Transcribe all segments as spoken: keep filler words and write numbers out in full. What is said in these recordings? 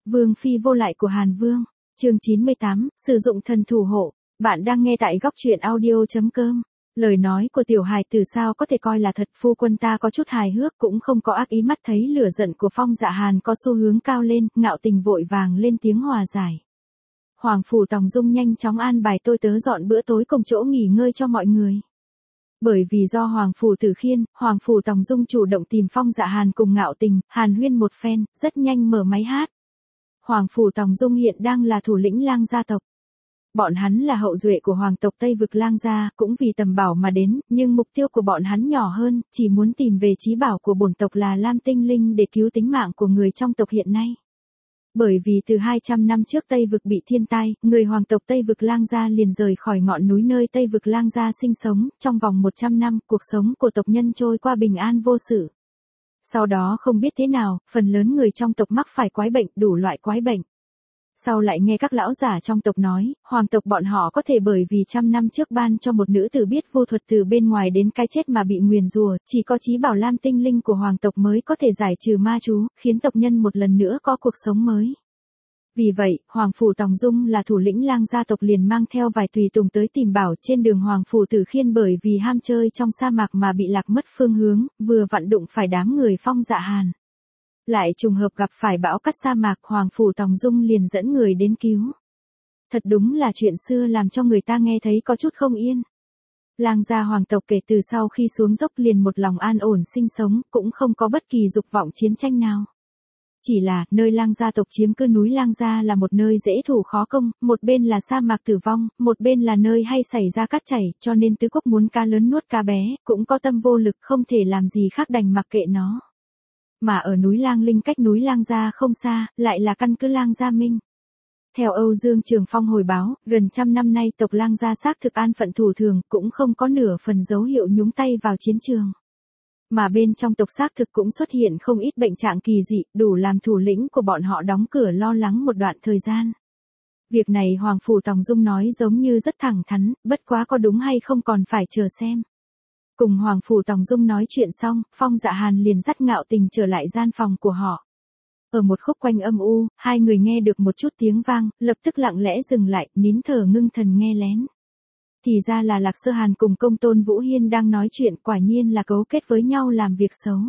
Vương phi vô lại của Hàn Vương, chương chín mươi tám, sử dụng thần thủ hộ. Bạn đang nghe tại góc truyện audio.com. Lời nói của tiểu hài từ sao có thể coi là thật, phu quân ta có chút hài hước cũng không có ác ý. Mắt thấy lửa giận của Phong Dạ Hàn có xu hướng cao lên, Ngạo Tình vội vàng lên tiếng hòa giải. Hoàng phủ Tòng Dung nhanh chóng an bài tôi tớ dọn bữa tối cùng chỗ nghỉ ngơi cho mọi người. Bởi vì do Hoàng phủ Tử Khiên, Hoàng phủ Tòng Dung chủ động tìm Phong Dạ Hàn cùng Ngạo Tình, hàn huyên một phen, rất nhanh mở máy hát. Hoàng phủ Tòng Dung hiện đang là thủ lĩnh Lang gia tộc. Bọn hắn là hậu duệ của hoàng tộc Tây Vực Lang gia, cũng vì tầm bảo mà đến, nhưng mục tiêu của bọn hắn nhỏ hơn, chỉ muốn tìm về chí bảo của bổn tộc là Lam Tinh Linh để cứu tính mạng của người trong tộc hiện nay. Bởi vì từ hai trăm năm trước Tây Vực bị thiên tai, người hoàng tộc Tây Vực Lang gia liền rời khỏi ngọn núi nơi Tây Vực Lang gia sinh sống, trong vòng một trăm năm, cuộc sống của tộc nhân trôi qua bình an vô sự. Sau đó không biết thế nào, phần lớn người trong tộc mắc phải quái bệnh, đủ loại quái bệnh. Sau lại nghe các lão giả trong tộc nói, hoàng tộc bọn họ có thể bởi vì trăm năm trước ban cho một nữ tử biết vô thuật từ bên ngoài đến cái chết mà bị nguyền rủa, chỉ có chí bảo Lam Tinh Linh của hoàng tộc mới có thể giải trừ ma chú, khiến tộc nhân một lần nữa có cuộc sống mới. Vì vậy, Hoàng phủ Tòng Dung là thủ lĩnh Lang gia tộc liền mang theo vài tùy tùng tới tìm bảo. Trên đường Hoàng phủ Tử Khiên bởi vì ham chơi trong sa mạc mà bị lạc mất phương hướng, vừa vặn đụng phải đám người Phong Dạ Hàn. Lại trùng hợp gặp phải bão cát sa mạc, Hoàng phủ Tòng Dung liền dẫn người đến cứu. Thật đúng là chuyện xưa làm cho người ta nghe thấy có chút không yên. Lang gia hoàng tộc kể từ sau khi xuống dốc liền một lòng an ổn sinh sống, cũng không có bất kỳ dục vọng chiến tranh nào. Chỉ là, nơi Lang gia tộc chiếm cứ núi Lang gia là một nơi dễ thủ khó công, một bên là sa mạc tử vong, một bên là nơi hay xảy ra cát chảy, cho nên tứ quốc muốn cá lớn nuốt cá bé, cũng có tâm vô lực không thể làm gì khác đành mặc kệ nó. Mà ở núi Lang Linh cách núi Lang gia không xa, lại là căn cứ Lang gia Minh. Theo Âu Dương Trường Phong hồi báo, gần trăm năm nay tộc Lang gia xác thực an phận thủ thường, cũng không có nửa phần dấu hiệu nhúng tay vào chiến trường. Mà bên trong tộc xác thực cũng xuất hiện không ít bệnh trạng kỳ dị, đủ làm thủ lĩnh của bọn họ đóng cửa lo lắng một đoạn thời gian. Việc này Hoàng phủ Tòng Dung nói giống như rất thẳng thắn, bất quá có đúng hay không còn phải chờ xem. Cùng Hoàng phủ Tòng Dung nói chuyện xong, Phong Dạ Hàn liền dắt Ngạo Tình trở lại gian phòng của họ. Ở một khúc quanh âm u, hai người nghe được một chút tiếng vang, lập tức lặng lẽ dừng lại, nín thở ngưng thần nghe lén. Thì ra là Lạc Sơ Hàn cùng Công Tôn Vũ Hiên đang nói chuyện, quả nhiên là cấu kết với nhau làm việc xấu.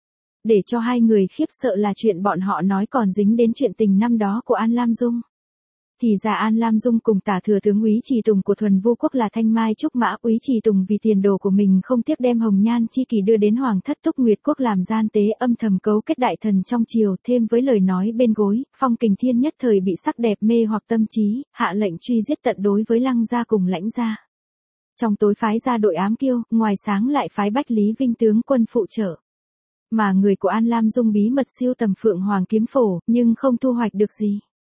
Để cho hai người khiếp sợ là chuyện bọn họ nói còn dính đến chuyện tình năm đó của An Lam Dung. Thì ra An Lam Dung cùng tả thừa tướng Úy Trì Tùng của Thuần Vu Quốc là thanh mai trúc mã. Úy Trì Tùng vì tiền đồ của mình không tiếc đem hồng nhan chi kỳ đưa đến Hoàng thất Túc Nguyệt Quốc làm gian tế, âm thầm cấu kết đại thần trong triều, thêm với lời nói bên gối, Phong Kình Thiên nhất thời bị sắc đẹp mê hoặc tâm trí, hạ lệnh truy giết tận đối với Lăng gia cùng Lãnh gia. Trong tối phái ra đội ám kiêu, ngoài sáng lại phái Bách Lý Vinh tướng quân phụ trợ. Mà người của An Lam Dung bí mật siêu tầm Phượng Hoàng kiếm phổ, nhưng không thu hoạch được gì.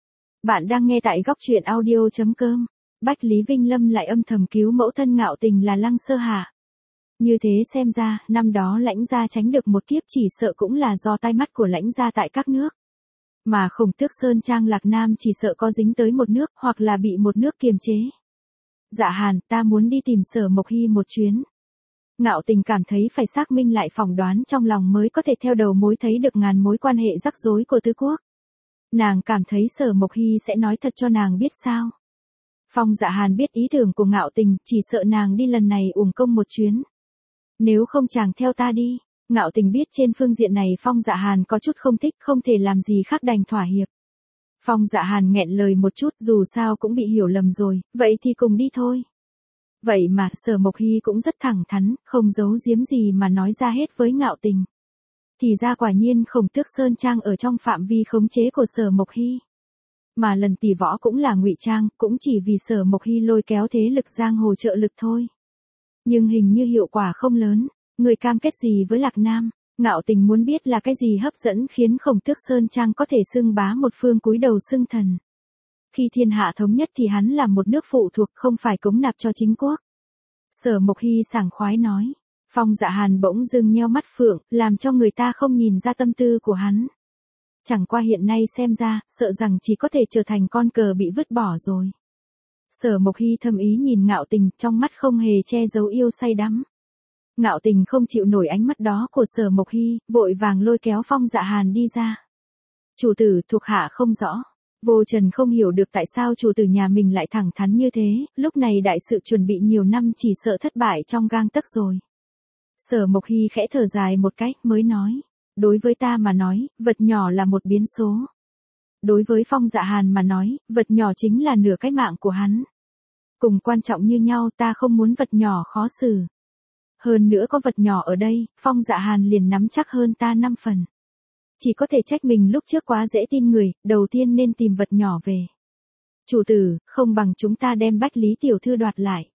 Bạn đang nghe tại góc truyện audio.com. Bách Lý Vinh Lâm lại âm thầm cứu mẫu thân Ngạo Tình là Lăng Sơ Hà. Như thế xem ra, năm đó Lãnh gia tránh được một kiếp chỉ sợ cũng là do tai mắt của Lãnh gia tại các nước. Mà Khổng Tước Sơn Trang Lạc Nam chỉ sợ có dính tới một nước, hoặc là bị một nước kiềm chế. Dạ Hàn, ta muốn đi tìm Sở Mộc Hy một chuyến. Ngạo Tình cảm thấy phải xác minh lại phỏng đoán trong lòng mới có thể theo đầu mối thấy được ngàn mối quan hệ rắc rối của tứ quốc. Nàng cảm thấy Sở Mộc Hy sẽ nói thật cho nàng biết sao. Phong Dạ Hàn biết ý tưởng của Ngạo Tình, chỉ sợ nàng đi lần này uổng công một chuyến. Nếu không chàng theo ta đi. Ngạo Tình biết trên phương diện này Phong Dạ Hàn có chút không thích, không thể làm gì khác đành thỏa hiệp. Phong Dạ Hàn nghẹn lời một chút, dù sao cũng bị hiểu lầm rồi, vậy thì cùng đi thôi. Vậy mà, Sở Mộc Hy cũng rất thẳng thắn, không giấu giếm gì mà nói ra hết với Ngạo Tình. Thì ra quả nhiên Khổng Tước Sơn Trang ở trong phạm vi khống chế của Sở Mộc Hy. Mà lần tỷ võ cũng là ngụy trang, cũng chỉ vì Sở Mộc Hy lôi kéo thế lực giang hồ trợ lực thôi. Nhưng hình như hiệu quả không lớn, người cam kết gì với Lạc Nam? Ngạo Tình muốn biết là cái gì hấp dẫn khiến Khổng Tước Sơn Trang có thể xưng bá một phương cúi đầu xưng thần. Khi thiên hạ thống nhất thì hắn là một nước phụ thuộc, không phải cống nạp cho chính quốc. Sở Mộc Hy sảng khoái nói. Phong Dạ Hàn bỗng dưng nheo mắt phượng, làm cho người ta không nhìn ra tâm tư của hắn. Chẳng qua hiện nay xem ra, sợ rằng chỉ có thể trở thành con cờ bị vứt bỏ rồi. Sở Mộc Hy thầm ý nhìn Ngạo Tình, trong mắt không hề che giấu yêu say đắm. Ngạo Tình không chịu nổi ánh mắt đó của Sở Mộc Hy, vội vàng lôi kéo Phong Dạ Hàn đi ra. Chủ tử, thuộc hạ không rõ. Vô Trần không hiểu được tại sao chủ tử nhà mình lại thẳng thắn như thế, lúc này đại sự chuẩn bị nhiều năm chỉ sợ thất bại trong gang tấc rồi. Sở Mộc Hy khẽ thở dài một cái, mới nói. Đối với ta mà nói, vật nhỏ là một biến số. Đối với Phong Dạ Hàn mà nói, vật nhỏ chính là nửa cái mạng của hắn. Cùng quan trọng như nhau, ta không muốn vật nhỏ khó xử. Hơn nữa có vật nhỏ ở đây, Phong Dạ Hàn liền nắm chắc hơn ta năm phần. Chỉ có thể trách mình lúc trước quá dễ tin người, đầu tiên nên tìm vật nhỏ về. Chủ tử, không bằng chúng ta đem Bách Lý tiểu thư đoạt lại.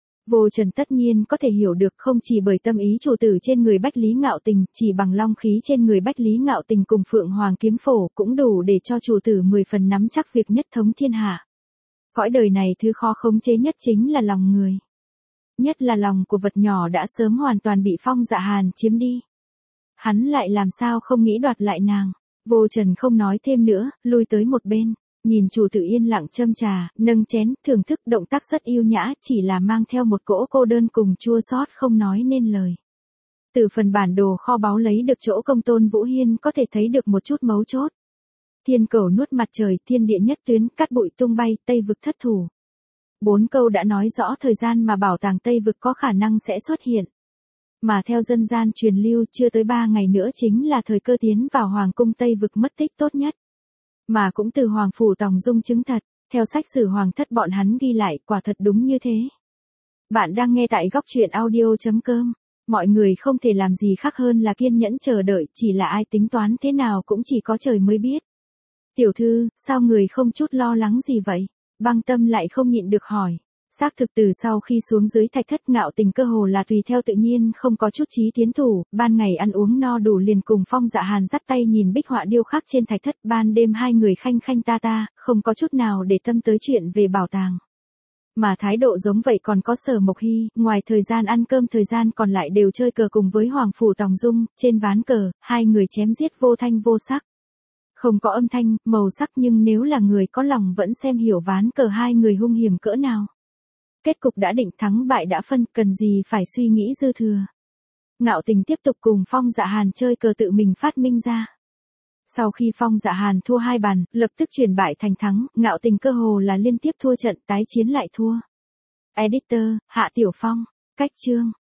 Vô Trần tất nhiên có thể hiểu được không chỉ bởi tâm ý chủ tử trên người Bách Lý Ngạo Tình, chỉ bằng long khí trên người Bách Lý Ngạo Tình cùng Phượng Hoàng kiếm phổ cũng đủ để cho chủ tử mười phần nắm chắc việc nhất thống thiên hạ. Cõi đời này thứ khó khống chế nhất chính là lòng người. Nhất là lòng của vật nhỏ đã sớm hoàn toàn bị Phong Dạ Hàn chiếm đi. Hắn lại làm sao không nghĩ đoạt lại nàng. Vô Trần không nói thêm nữa, lui tới một bên. Nhìn chủ tử yên lặng châm trà, nâng chén, thưởng thức động tác rất yêu nhã, chỉ là mang theo một cỗ cô đơn cùng chua xót không nói nên lời. Từ phần bản đồ kho báu lấy được chỗ công tôn Vũ Hiên có thể thấy được một chút mấu chốt. Thiên cầu nuốt mặt trời, thiên địa nhất tuyến, cát bụi tung bay, Tây vực thất thủ. Bốn câu đã nói rõ thời gian mà bảo tàng Tây vực có khả năng sẽ xuất hiện. Mà theo dân gian truyền lưu, chưa tới ba ngày nữa chính là thời cơ tiến vào Hoàng cung Tây vực mất tích tốt nhất. Mà cũng từ Hoàng Phủ Tòng Dung chứng thật, theo sách sử Hoàng thất bọn hắn ghi lại, quả thật đúng như thế. Bạn đang nghe tại góc truyện audio chấm com. Mọi người không thể làm gì khác hơn là kiên nhẫn chờ đợi, chỉ là ai tính toán thế nào cũng chỉ có trời mới biết. Tiểu thư, sao người không chút lo lắng gì vậy? Băng Tâm lại không nhịn được hỏi. Xác thực từ sau khi xuống dưới Thạch Thất, Ngạo Tình cơ hồ là tùy theo tự nhiên, không có chút chí tiến thủ, ban ngày ăn uống no đủ liền cùng Phong Dạ Hàn dắt tay nhìn bích họa điêu khắc trên Thạch Thất, ban đêm hai người khanh khanh ta ta, không có chút nào để tâm tới chuyện về bảo tàng. Mà thái độ giống vậy còn có Sở Mộc Hy, ngoài thời gian ăn cơm thời gian còn lại đều chơi cờ cùng với Hoàng Phủ Tòng Dung, trên ván cờ, hai người chém giết vô thanh vô sắc. Không có âm thanh, màu sắc, nhưng nếu là người có lòng vẫn xem hiểu ván cờ hai người hung hiểm cỡ nào. Kết cục đã định, thắng bại đã phân, cần gì phải suy nghĩ dư thừa. Ngạo Tình tiếp tục cùng Phong Dạ Hàn chơi cờ tự mình phát minh ra. Sau khi Phong Dạ Hàn thua hai bàn, lập tức chuyển bại thành thắng, Ngạo Tình cơ hồ là liên tiếp thua trận, tái chiến lại thua. Editor, Hạ Tiểu Phong, cách chương.